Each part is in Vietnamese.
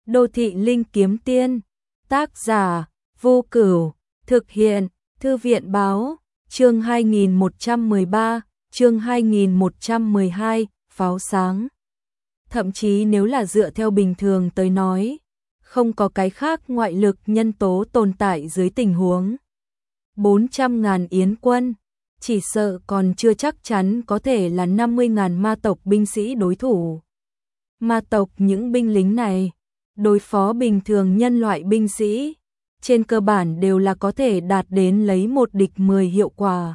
Đô thị linh kiếm tiên, tác giả, Vô Cửu, thực hiện, Thư viện báo, chương 2113, chương 2112, pháo sáng. Thậm chí nếu là dựa theo bình thường tới nói, không có cái khác ngoại lực nhân tố tồn tại dưới tình huống 400.000 yến quân, chỉ sợ còn chưa chắc chắn có thể là 50.000 ma tộc binh sĩ đối thủ. Ma tộc những binh lính này, đối phó bình thường nhân loại binh sĩ, trên cơ bản đều là có thể đạt đến lấy 1 địch 10 hiệu quả.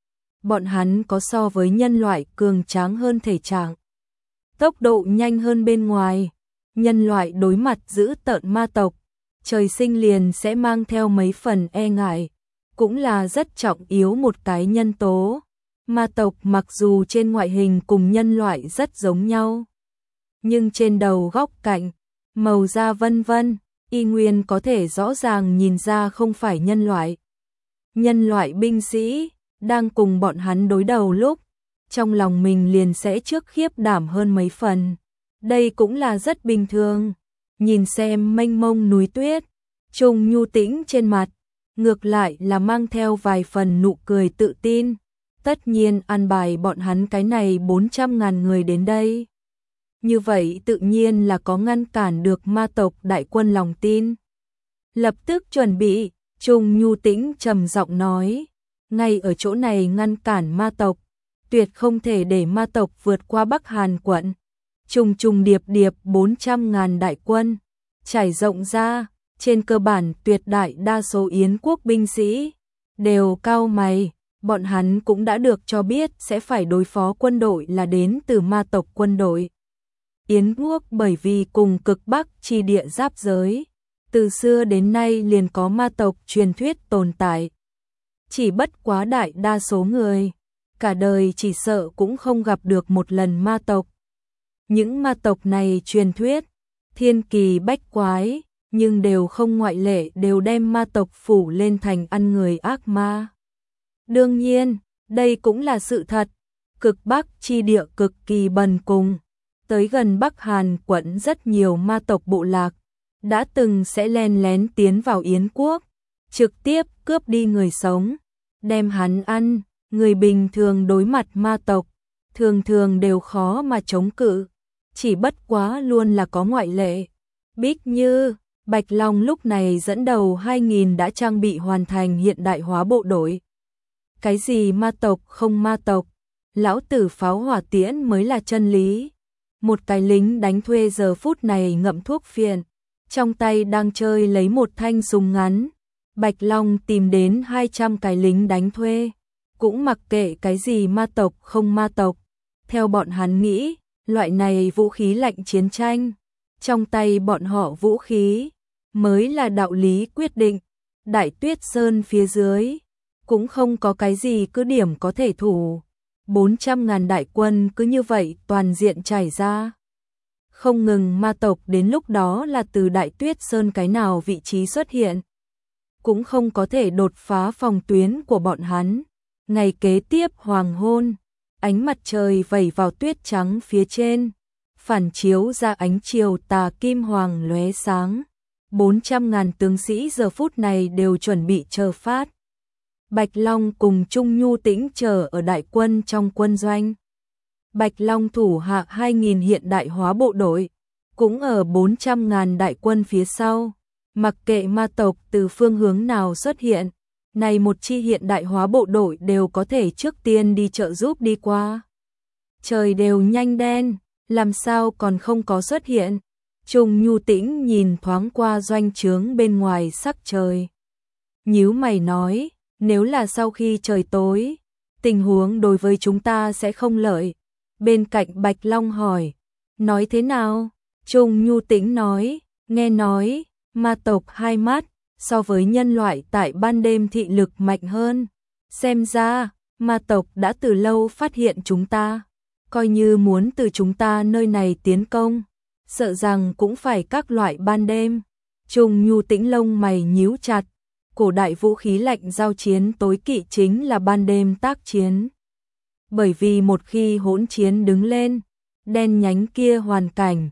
Bọn hắn có so với nhân loại cường tráng hơn thể trạng, tốc độ nhanh hơn bên ngoài. Nhân loại đối mặt giữ tợn ma tộc, trời sinh liền sẽ mang theo mấy phần e ngại, cũng là rất trọng yếu một cái nhân tố. Ma tộc mặc dù trên ngoại hình cùng nhân loại rất giống nhau, nhưng trên đầu góc cạnh, màu da vân vân, y nguyên có thể rõ ràng nhìn ra không phải nhân loại. Nhân loại binh sĩ đang cùng bọn hắn đối đầu lúc, trong lòng mình liền sẽ trước khiếp đảm hơn mấy phần. Đây cũng là rất bình thường. Nhìn xem mênh mông núi tuyết, Trung Nhu tĩnh trên mặt, ngược lại là mang theo vài phần nụ cười tự tin. Tất nhiên an bài bọn hắn cái này 400.000 người đến đây. Như vậy tự nhiên là có ngăn cản được ma tộc đại quân lòng tin. Lập tức chuẩn bị, Trung Nhu tĩnh trầm giọng nói, ngay ở chỗ này ngăn cản ma tộc, tuyệt không thể để ma tộc vượt qua Bắc Hàn quận. Trùng trùng điệp điệp 400.000 đại quân, trải rộng ra, trên cơ bản tuyệt đại đa số Yến quốc binh sĩ đều cau mày, bọn hắn cũng đã được cho biết sẽ phải đối phó quân đội là đến từ ma tộc quân đội. Yến quốc bởi vì cùng cực Bắc chi địa giáp giới, từ xưa đến nay liền có ma tộc truyền thuyết tồn tại. Chỉ bất quá đại đa số người, cả đời chỉ sợ cũng không gặp được một lần ma tộc. Những ma tộc này truyền thuyết, thiên kỳ bách quái, nhưng đều không ngoại lệ đều đem ma tộc phủ lên thành ăn người ác ma. Đương nhiên, đây cũng là sự thật, cực Bắc chi địa cực kỳ bần cùng, tới gần Bắc Hàn quận rất nhiều ma tộc bộ lạc, đã từng sẽ len lén tiến vào Yến quốc, trực tiếp cướp đi người sống, đem hắn ăn, người bình thường đối mặt ma tộc, thường thường đều khó mà chống cự. Chỉ bất quá luôn là có ngoại lệ. Bích Như, Bạch Long lúc này dẫn đầu 2.000 đã trang bị hoàn thành hiện đại hóa bộ đội. Cái gì ma tộc không ma tộc, lão tử pháo hỏa tiễn mới là chân lý. Một cái lính đánh thuê giờ phút này ngậm thuốc phiện, trong tay đang chơi lấy một thanh súng ngắn. Bạch Long tìm đến 200 cái lính đánh thuê, cũng mặc kệ cái gì ma tộc không ma tộc. Theo bọn hắn nghĩ, loại này vũ khí lạnh chiến tranh, trong tay bọn họ vũ khí, mới là đạo lý quyết định. Đại Tuyết Sơn phía dưới, cũng không có cái gì cứ điểm có thể thủ. 400.000 đại quân cứ như vậy toàn diện trải ra. Không ngừng ma tộc đến lúc đó là từ Đại Tuyết Sơn cái nào vị trí xuất hiện, cũng không có thể đột phá phòng tuyến của bọn hắn. Ngày kế tiếp hoàng hôn, ánh mặt trời vẩy vào tuyết trắng phía trên, phản chiếu ra ánh chiều tà kim hoàng lóe sáng. 400.000 tướng sĩ giờ phút này đều chuẩn bị chờ phát. Bạch Long cùng Trung Nhu tĩnh chờ ở đại quân trong quân doanh. Bạch Long thủ hạ 2.000 hiện đại hóa bộ đội, cũng ở 400.000 đại quân phía sau. Mặc kệ ma tộc từ phương hướng nào xuất hiện, này một chi hiện đại hóa bộ đội đều có thể trước tiên đi trợ giúp đi qua. Trời đều nhanh đen, làm sao còn không có xuất hiện. Trung Nhu tĩnh nhìn thoáng qua doanh trướng bên ngoài sắc trời, nhíu mày nói, nếu là sau khi trời tối, tình huống đối với chúng ta sẽ không lợi. Bên cạnh Bạch Long hỏi, nói thế nào? Trung Nhu tĩnh nói, nghe nói, ma tộc hai mắt, so với nhân loại tại ban đêm thị lực mạnh hơn. Xem ra, ma tộc đã từ lâu phát hiện chúng ta, coi như muốn từ chúng ta nơi này tiến công, sợ rằng cũng phải các loại ban đêm. Trung Nhu tĩnh lông mày nhíu chặt, cổ đại vũ khí lạnh giao chiến tối kỵ chính là ban đêm tác chiến. Bởi vì một khi hỗn chiến đứng lên, đen nhánh kia hoàn cảnh,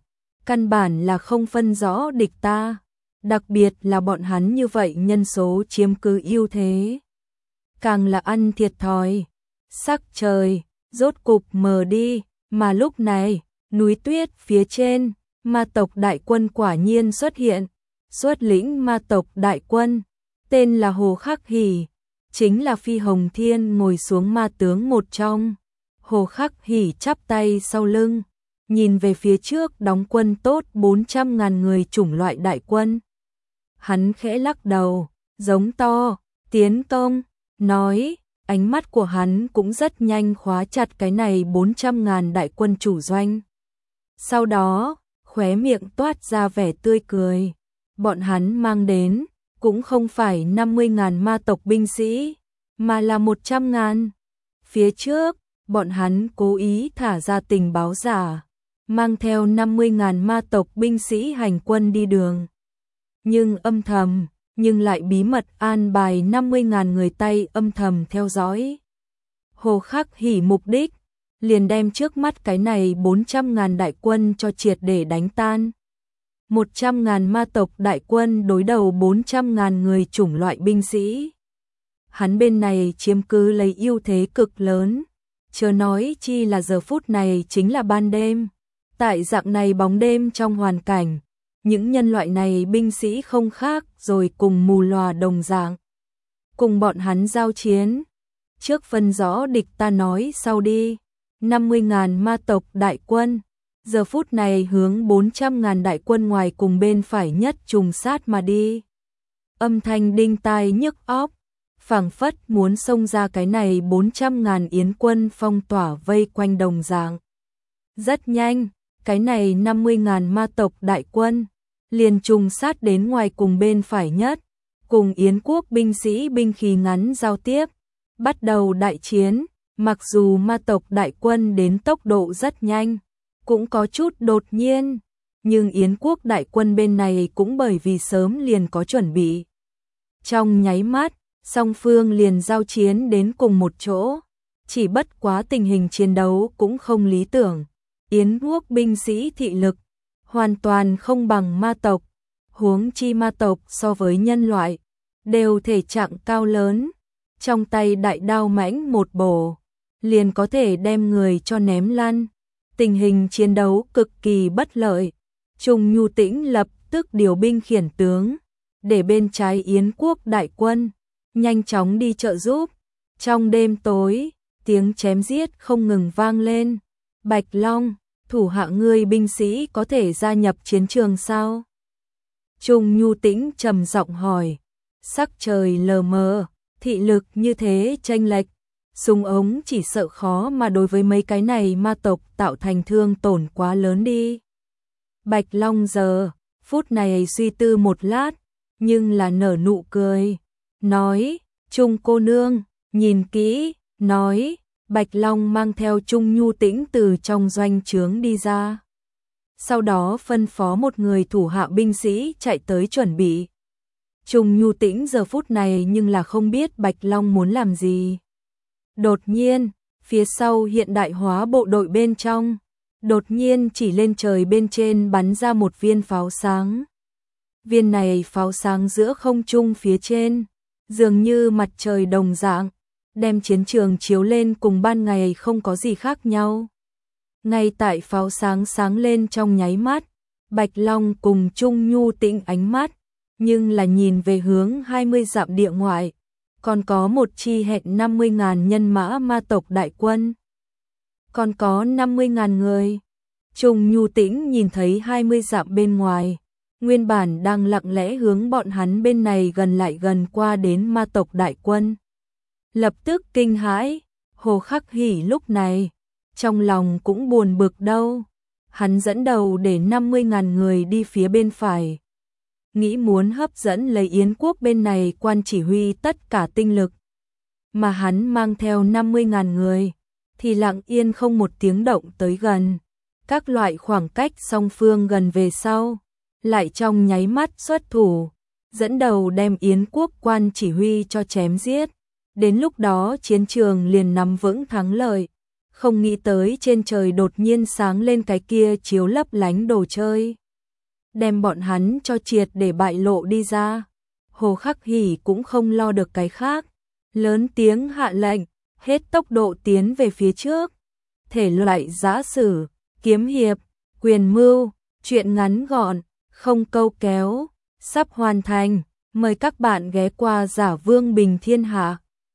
căn bản là không phân rõ địch ta, đặc biệt là bọn hắn như vậy nhân số chiếm cứ ưu thế. Càng là ăn thiệt thòi, sắc trời, rốt cục mờ đi, mà lúc này, núi tuyết phía trên, ma tộc đại quân quả nhiên xuất hiện, xuất lĩnh ma tộc đại quân, tên là Hồ Khắc Hỉ, chính là Phi Hồng Thiên ngồi xuống ma tướng một trong. Hồ Khắc Hỉ chắp tay sau lưng, nhìn về phía trước đóng quân tốt 400.000 người chủng loại đại quân. Hắn khẽ lắc đầu, giống to, tiến công, nói, ánh mắt của hắn cũng rất nhanh khóa chặt cái này 400.000 đại quân chủ doanh. Sau đó, khóe miệng toát ra vẻ tươi cười, bọn hắn mang đến, cũng không phải 50.000 ma tộc binh sĩ, mà là 100.000. Phía trước, bọn hắn cố ý thả ra tình báo giả, mang theo 50.000 ma tộc binh sĩ hành quân đi đường. Nhưng âm thầm, nhưng lại bí mật an bài 50.000 người Tây âm thầm theo dõi. Hồ Khắc Hỉ mục đích, liền đem trước mắt cái này 400.000 đại quân cho triệt để đánh tan. 100.000 ma tộc đại quân đối đầu 400.000 người chủng loại binh sĩ. Hắn bên này chiếm cứ lấy ưu thế cực lớn, chớ nói chi là giờ phút này chính là ban đêm. Tại dạng này bóng đêm trong hoàn cảnh, những nhân loại này binh sĩ không khác rồi cùng mù lòa đồng dạng. Cùng bọn hắn giao chiến, trước phân rõ địch ta nói sau đi, 50.000 ma tộc đại quân, giờ phút này hướng 400.000 đại quân ngoài cùng bên phải nhất trùng sát mà đi. Âm thanh đinh tai nhức óc, phảng phất muốn xông ra cái này 400.000 yến quân phong tỏa vây quanh đồng dạng. Rất nhanh, cái này 50.000 ma tộc đại quân liền trùng sát đến ngoài cùng bên phải nhất, cùng Yến quốc binh sĩ binh khí ngắn giao tiếp, bắt đầu đại chiến. Mặc dù ma tộc đại quân đến tốc độ rất nhanh, cũng có chút đột nhiên, nhưng Yến quốc đại quân bên này cũng bởi vì sớm liền có chuẩn bị. Trong nháy mắt, song phương liền giao chiến đến cùng một chỗ, chỉ bất quá tình hình chiến đấu cũng không lý tưởng. Yến quốc binh sĩ thị lực hoàn toàn không bằng ma tộc, huống chi ma tộc so với nhân loại đều thể trạng cao lớn, trong tay đại đao mãnh một bổ, liền có thể đem người cho ném lăn. Tình hình chiến đấu cực kỳ bất lợi. Trung Nhu Tĩnh lập tức điều binh khiển tướng, để bên trái Yến quốc đại quân nhanh chóng đi trợ giúp. Trong đêm tối, tiếng chém giết không ngừng vang lên. Bạch Long, thủ hạ ngươi binh sĩ có thể gia nhập chiến trường sao? Trung Nhu Tĩnh trầm giọng hỏi. Sắc trời lờ mờ, thị lực như thế chênh lệch, súng ống chỉ sợ khó mà đối với mấy cái này ma tộc tạo thành thương tổn quá lớn đi. Bạch Long giờ, phút này suy tư một lát, nhưng là nở nụ cười, nói, Trung cô nương, nhìn kỹ, nói, Bạch Long mang theo Trung Nhu Tĩnh từ trong doanh trướng đi ra. Sau đó phân phó một người thủ hạ binh sĩ chạy tới chuẩn bị. Trung Nhu Tĩnh giờ phút này nhưng là không biết Bạch Long muốn làm gì. Đột nhiên, phía sau hiện đại hóa bộ đội bên trong, đột nhiên chỉ lên trời bên trên bắn ra một viên pháo sáng. Viên này pháo sáng giữa không trung phía trên, dường như mặt trời đồng dạng, đem chiến trường chiếu lên cùng ban ngày không có gì khác nhau. Ngay tại pháo sáng sáng lên trong nháy mắt, Bạch Long cùng Trung Nhu Tĩnh ánh mắt, nhưng là nhìn về hướng 20 dặm địa ngoại, còn có một chi hẹn 50.000 nhân mã ma tộc đại quân. Còn có 50.000 người. Trung Nhu Tĩnh nhìn thấy 20 dặm bên ngoài, nguyên bản đang lặng lẽ hướng bọn hắn bên này gần lại gần qua đến ma tộc đại quân. Lập tức kinh hãi, Hồ Khắc Hỉ lúc này, trong lòng cũng buồn bực đâu. Hắn dẫn đầu để 50.000 người đi phía bên phải, nghĩ muốn hấp dẫn lấy Yến quốc bên này quan chỉ huy tất cả tinh lực. Mà hắn mang theo 50.000 người, thì lặng yên không một tiếng động tới gần. Các loại khoảng cách song phương gần về sau, lại trong nháy mắt xuất thủ, dẫn đầu đem Yến quốc quan chỉ huy cho chém giết. Đến lúc đó chiến trường liền nắm vững thắng lợi, không nghĩ tới trên trời đột nhiên sáng lên cái kia chiếu lấp lánh đồ chơi. Đem bọn hắn cho triệt để bại lộ đi ra. Hồ Khắc Hỉ cũng không lo được cái khác. Lớn tiếng hạ lệnh, hết tốc độ tiến về phía trước. Thể loại giã sử, kiếm hiệp, quyền mưu, truyện ngắn gọn, không câu kéo, sắp hoàn thành. Mời các bạn ghé qua Giả Vương Bình Thiên Hạ.